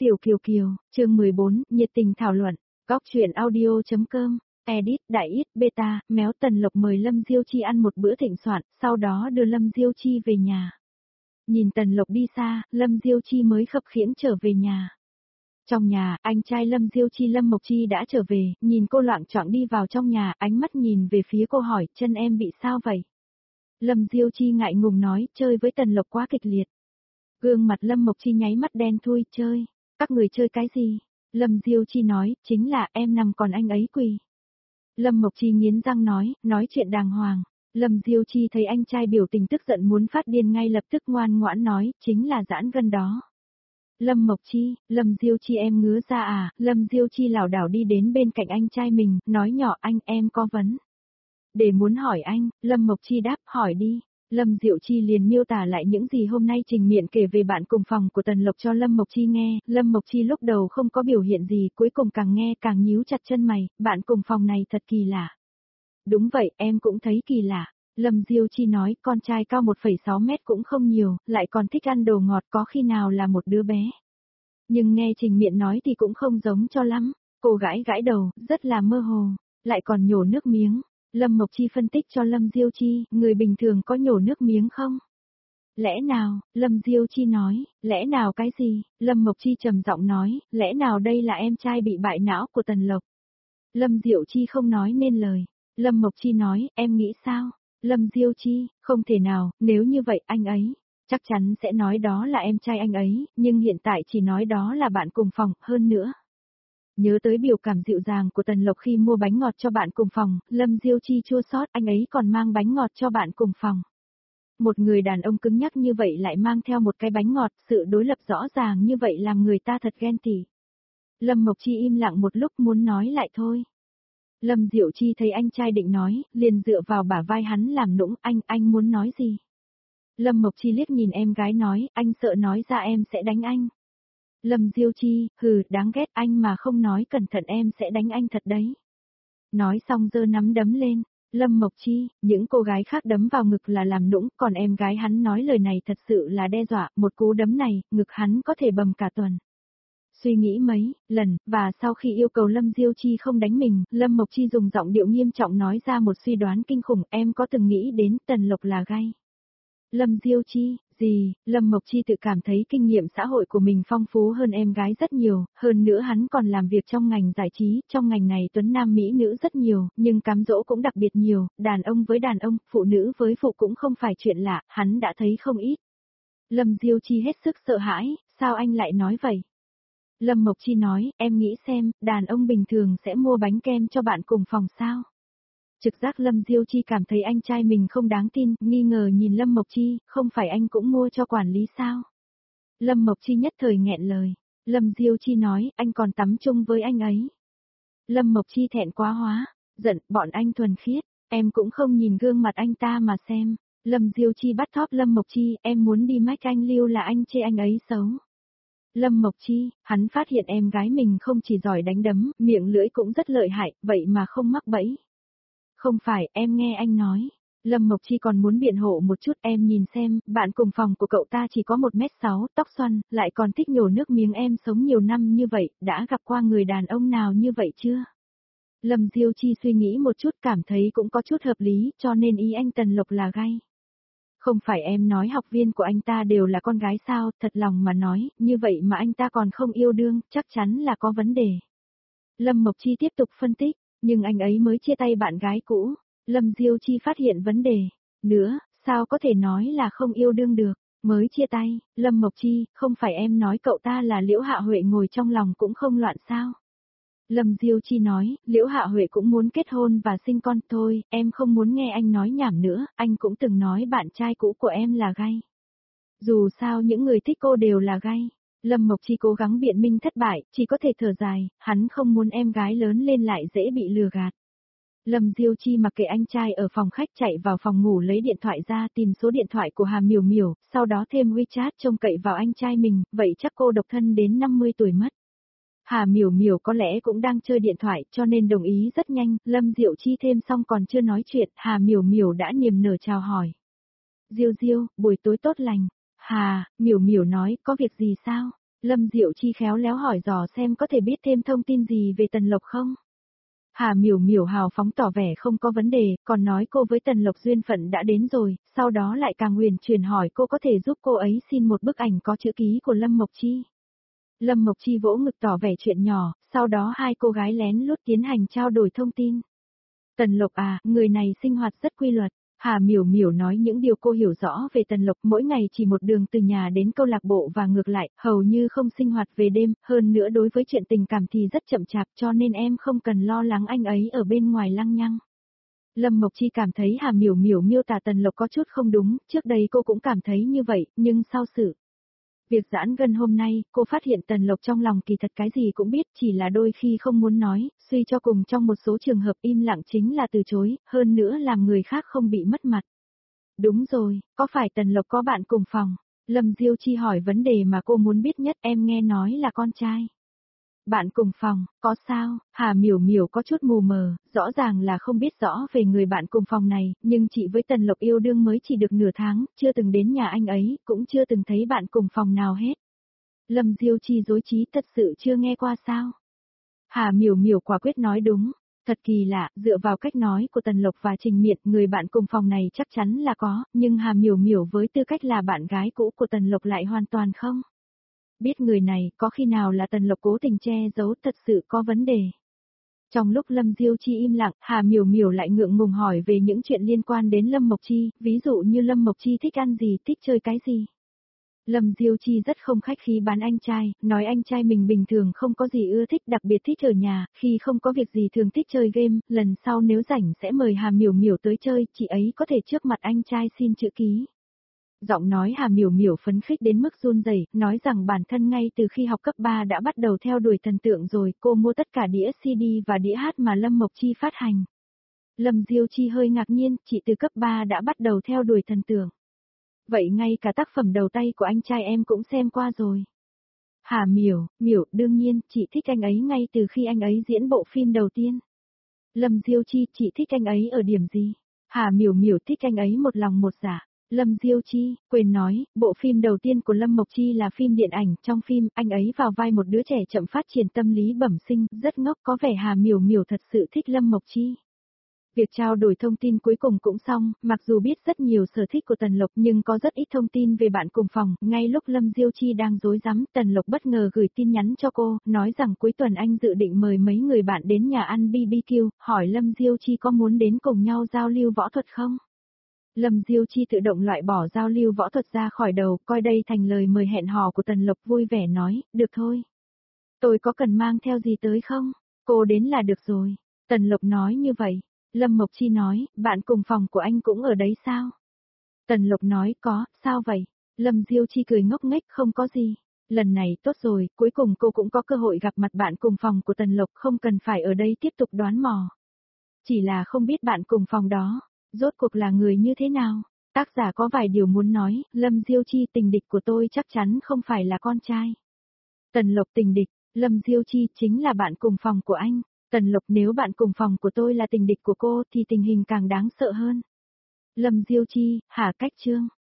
Tiểu Kiều Kiều, chương 14, nhiệt tình thảo luận, góc truyện audio.com, edit, đại ít, beta, méo Tần Lộc mời Lâm Diêu Chi ăn một bữa thịnh soạn, sau đó đưa Lâm Diêu Chi về nhà. Nhìn Tần Lộc đi xa, Lâm Diêu Chi mới khập khiễng trở về nhà. Trong nhà, anh trai Lâm Diêu Chi Lâm Mộc Chi đã trở về, nhìn cô loạng choạng đi vào trong nhà, ánh mắt nhìn về phía cô hỏi, chân em bị sao vậy? Lâm Diêu Chi ngại ngùng nói, chơi với Tần Lộc quá kịch liệt. Gương mặt Lâm Mộc Chi nháy mắt đen thui, chơi, các người chơi cái gì? Lâm Diêu Chi nói, chính là em nằm còn anh ấy quỳ. Lâm Mộc Chi nghiến răng nói chuyện đàng hoàng. Lâm Diêu Chi thấy anh trai biểu tình tức giận muốn phát điên ngay lập tức ngoan ngoãn nói, chính là giãn gân đó. Lâm Mộc Chi, Lâm Diêu Chi em ngứa ra à? Lâm Diêu Chi lảo đảo đi đến bên cạnh anh trai mình, nói nhỏ anh em có vấn. Để muốn hỏi anh, Lâm Mộc Chi đáp, hỏi đi. Lâm Diệu Chi liền miêu tả lại những gì hôm nay Trình Miện kể về bạn cùng phòng của Tần Lộc cho Lâm Mộc Chi nghe, Lâm Mộc Chi lúc đầu không có biểu hiện gì, cuối cùng càng nghe càng nhíu chặt chân mày, bạn cùng phòng này thật kỳ lạ. Đúng vậy, em cũng thấy kỳ lạ. Lâm Diêu Chi nói, con trai cao 1,6 mét cũng không nhiều, lại còn thích ăn đồ ngọt có khi nào là một đứa bé. Nhưng nghe Trình Miện nói thì cũng không giống cho lắm, cô gãi gãi đầu, rất là mơ hồ, lại còn nhổ nước miếng. Lâm Mộc Chi phân tích cho Lâm Diêu Chi, người bình thường có nhổ nước miếng không? Lẽ nào, Lâm Diêu Chi nói, lẽ nào cái gì? Lâm Mộc Chi trầm giọng nói, lẽ nào đây là em trai bị bại não của Tần Lộc? Lâm Diệu Chi không nói nên lời. Lâm Mộc Chi nói, em nghĩ sao? Lâm Diêu Chi, không thể nào, nếu như vậy anh ấy, chắc chắn sẽ nói đó là em trai anh ấy, nhưng hiện tại chỉ nói đó là bạn cùng phòng, hơn nữa. Nhớ tới biểu cảm dịu dàng của Tần Lộc khi mua bánh ngọt cho bạn cùng phòng, Lâm Diêu Chi chua xót, anh ấy còn mang bánh ngọt cho bạn cùng phòng. Một người đàn ông cứng nhắc như vậy lại mang theo một cái bánh ngọt, sự đối lập rõ ràng như vậy làm người ta thật ghen tị. Lâm Mộc Chi im lặng một lúc muốn nói lại thôi. Lâm Diệu Chi thấy anh trai định nói, liền dựa vào bả vai hắn làm nũng, anh muốn nói gì? Lâm Mộc Chi liếc nhìn em gái nói, anh sợ nói ra em sẽ đánh anh. Lâm Diêu Chi, đáng ghét anh mà không nói cẩn thận em sẽ đánh anh thật đấy. Nói xong giơ nắm đấm lên, Lâm Mộc Chi, những cô gái khác đấm vào ngực là làm nũng, còn em gái hắn nói lời này thật sự là đe dọa, một cú đấm này, ngực hắn có thể bầm cả tuần. Suy nghĩ mấy lần, và sau khi yêu cầu Lâm Diêu Chi không đánh mình, Lâm Mộc Chi dùng giọng điệu nghiêm trọng nói ra một suy đoán kinh khủng, em có từng nghĩ đến Tần Lộc là gay. Lâm Diêu Chi, gì, Lâm Mộc Chi tự cảm thấy kinh nghiệm xã hội của mình phong phú hơn em gái rất nhiều, hơn nữa hắn còn làm việc trong ngành giải trí, trong ngành này tuấn nam mỹ nữ rất nhiều, nhưng cám dỗ cũng đặc biệt nhiều, đàn ông với đàn ông, phụ nữ với phụ cũng không phải chuyện lạ, hắn đã thấy không ít. Lâm Diêu Chi hết sức sợ hãi, sao anh lại nói vậy? Lâm Mộc Chi nói, em nghĩ xem, đàn ông bình thường sẽ mua bánh kem cho bạn cùng phòng sao? Trực giác Lâm Diêu Chi cảm thấy anh trai mình không đáng tin, nghi ngờ nhìn Lâm Mộc Chi, không phải anh cũng mua cho quản lý sao? Lâm Mộc Chi nhất thời nghẹn lời. Lâm Diêu Chi nói, anh còn tắm chung với anh ấy. Lâm Mộc Chi thẹn quá hóa, giận, bọn anh thuần khiết, em cũng không nhìn gương mặt anh ta mà xem. Lâm Diêu Chi bắt thóp Lâm Mộc Chi, em muốn đi mách anh Lưu là anh chê anh ấy xấu. Lâm Mộc Chi, hắn phát hiện em gái mình không chỉ giỏi đánh đấm, miệng lưỡi cũng rất lợi hại, vậy mà không mắc bẫy. Không phải, em nghe anh nói. Lâm Mộc Chi còn muốn biện hộ một chút, em nhìn xem, bạn cùng phòng của cậu ta chỉ có 1m6, tóc xoăn, lại còn thích nhổ nước miếng, em sống nhiều năm như vậy, đã gặp qua người đàn ông nào như vậy chưa? Lâm Diêu Chi suy nghĩ một chút cảm thấy cũng có chút hợp lý, cho nên ý anh Tần Lộc là gay. Không phải em nói học viên của anh ta đều là con gái sao, thật lòng mà nói, như vậy mà anh ta còn không yêu đương, chắc chắn là có vấn đề. Lâm Mộc Chi tiếp tục phân tích, nhưng anh ấy mới chia tay bạn gái cũ. Lâm Diêu Chi phát hiện vấn đề. Nữa, sao có thể nói là không yêu đương được, mới chia tay, Lâm Mộc Chi, không phải em nói cậu ta là Liễu Hạ Huệ ngồi trong lòng cũng không loạn sao? Lâm Diêu Chi nói, Liễu Hạ Huệ cũng muốn kết hôn và sinh con thôi, em không muốn nghe anh nói nhảm nữa, anh cũng từng nói bạn trai cũ của em là gay. Dù sao những người thích cô đều là gay. Lâm Mộc Chi cố gắng biện minh thất bại, chỉ có thể thở dài, hắn không muốn em gái lớn lên lại dễ bị lừa gạt. Lâm Diêu Chi mặc kệ anh trai ở phòng khách chạy vào phòng ngủ lấy điện thoại ra tìm số điện thoại của Hà Miểu Miểu, sau đó thêm WeChat trông cậy vào anh trai mình, vậy chắc cô độc thân đến 50 tuổi mất. Hà Miểu Miểu có lẽ cũng đang chơi điện thoại cho nên đồng ý rất nhanh, Lâm Diệu Chi thêm xong còn chưa nói chuyện, Hà Miểu Miểu đã niềm nở chào hỏi. Diêu Diêu, buổi tối tốt lành. Hà, Miểu Miểu nói, có việc gì sao? Lâm Diệu Chi khéo léo hỏi dò xem có thể biết thêm thông tin gì về Tần Lộc không? Hà Miểu Miểu hào phóng tỏ vẻ không có vấn đề, còn nói cô với Tần Lộc duyên phận đã đến rồi, sau đó lại càng huyền truyền hỏi cô có thể giúp cô ấy xin một bức ảnh có chữ ký của Lâm Mộc Chi. Lâm Mộc Chi vỗ ngực tỏ vẻ chuyện nhỏ, sau đó hai cô gái lén lút tiến hành trao đổi thông tin. Tần Lộc à, người này sinh hoạt rất quy luật. Hà Miểu Miểu nói những điều cô hiểu rõ về Tần Lộc, mỗi ngày chỉ một đường từ nhà đến câu lạc bộ và ngược lại, hầu như không sinh hoạt về đêm, hơn nữa đối với chuyện tình cảm thì rất chậm chạp cho nên em không cần lo lắng anh ấy ở bên ngoài lăng nhăng. Lâm Mộc Chi cảm thấy Hà Miểu Miểu miêu tả Tần Lộc có chút không đúng, trước đây cô cũng cảm thấy như vậy, nhưng sau sự việc giãn gân hôm nay, cô phát hiện Tần Lộc trong lòng kỳ thật cái gì cũng biết, chỉ là đôi khi không muốn nói, suy cho cùng trong một số trường hợp im lặng chính là từ chối, hơn nữa làm người khác không bị mất mặt. Đúng rồi, có phải Tần Lộc có bạn cùng phòng? Lâm Diêu Chi hỏi vấn đề mà cô muốn biết nhất, em nghe nói là con trai. Bạn cùng phòng, có sao? Hà Miểu Miểu có chút mù mờ, rõ ràng là không biết rõ về người bạn cùng phòng này, nhưng chị với Tần Lộc yêu đương mới chỉ được nửa tháng, chưa từng đến nhà anh ấy, cũng chưa từng thấy bạn cùng phòng nào hết. Lâm Diêu Chi dối trí thật sự chưa nghe qua sao? Hà Miểu Miểu quả quyết nói đúng. Thật kỳ lạ, dựa vào cách nói của Tần Lộc và Trình Miện, người bạn cùng phòng này chắc chắn là có, nhưng Hà Miểu Miểu với tư cách là bạn gái cũ của Tần Lộc lại hoàn toàn không. Biết người này, có khi nào là Tần Lộc cố tình che giấu, thật sự có vấn đề. Trong lúc Lâm Diêu Chi im lặng, Hà Miểu Miểu lại ngượng ngùng hỏi về những chuyện liên quan đến Lâm Mộc Chi, ví dụ như Lâm Mộc Chi thích ăn gì, thích chơi cái gì. Lâm Diêu Chi rất không khách khí bán anh trai, nói anh trai mình bình thường không có gì ưa thích, đặc biệt thích ở nhà, khi không có việc gì thường thích chơi game, lần sau nếu rảnh sẽ mời Hà Miểu Miểu tới chơi, chị ấy có thể trước mặt anh trai xin chữ ký. Giọng nói Hà Miểu Miểu phấn khích đến mức run rẩy, nói rằng bản thân ngay từ khi học cấp 3 đã bắt đầu theo đuổi thần tượng rồi, cô mua tất cả đĩa CD và đĩa hát mà Lâm Mộc Chi phát hành. Lâm Diêu Chi hơi ngạc nhiên, chị từ cấp 3 đã bắt đầu theo đuổi thần tượng. Vậy ngay cả tác phẩm đầu tay của anh trai em cũng xem qua rồi. Hà Miểu, Miểu, đương nhiên, chị thích anh ấy ngay từ khi anh ấy diễn bộ phim đầu tiên. Lâm Diêu Chi, chị thích anh ấy ở điểm gì? Hà Miểu Miểu thích anh ấy một lòng một dạ. Lâm Diêu Chi, quên nói, bộ phim đầu tiên của Lâm Mộc Chi là phim điện ảnh, trong phim, anh ấy vào vai một đứa trẻ chậm phát triển tâm lý bẩm sinh, rất ngốc, có vẻ Hà Miểu Miểu thật sự thích Lâm Mộc Chi. Việc trao đổi thông tin cuối cùng cũng xong, mặc dù biết rất nhiều sở thích của Tần Lộc nhưng có rất ít thông tin về bạn cùng phòng, ngay lúc Lâm Diêu Chi đang rối rắm, Tần Lộc bất ngờ gửi tin nhắn cho cô, nói rằng cuối tuần anh dự định mời mấy người bạn đến nhà ăn BBQ, hỏi Lâm Diêu Chi có muốn đến cùng nhau giao lưu võ thuật không? Lâm Diêu Chi tự động loại bỏ giao lưu võ thuật ra khỏi đầu, coi đây thành lời mời hẹn hò của Tần Lộc, vui vẻ nói, được thôi. Tôi có cần mang theo gì tới không? Cô đến là được rồi. Tần Lộc nói như vậy. Lâm Mộc Chi nói, bạn cùng phòng của anh cũng ở đấy sao? Tần Lộc nói, có, sao vậy? Lâm Diêu Chi cười ngốc nghếch, không có gì. Lần này tốt rồi, cuối cùng cô cũng có cơ hội gặp mặt bạn cùng phòng của Tần Lộc, không cần phải ở đây tiếp tục đoán mò. Chỉ là không biết bạn cùng phòng đó, rốt cuộc là người như thế nào? Tác giả có vài điều muốn nói, Lâm Diêu Chi, tình địch của tôi chắc chắn không phải là con trai. Tần Lộc, tình địch, Lâm Diêu Chi chính là bạn cùng phòng của anh. Tần Lộc, nếu bạn cùng phòng của tôi là tình địch của cô thì tình hình càng đáng sợ hơn. Lâm Diêu Chi, hả, cách chương.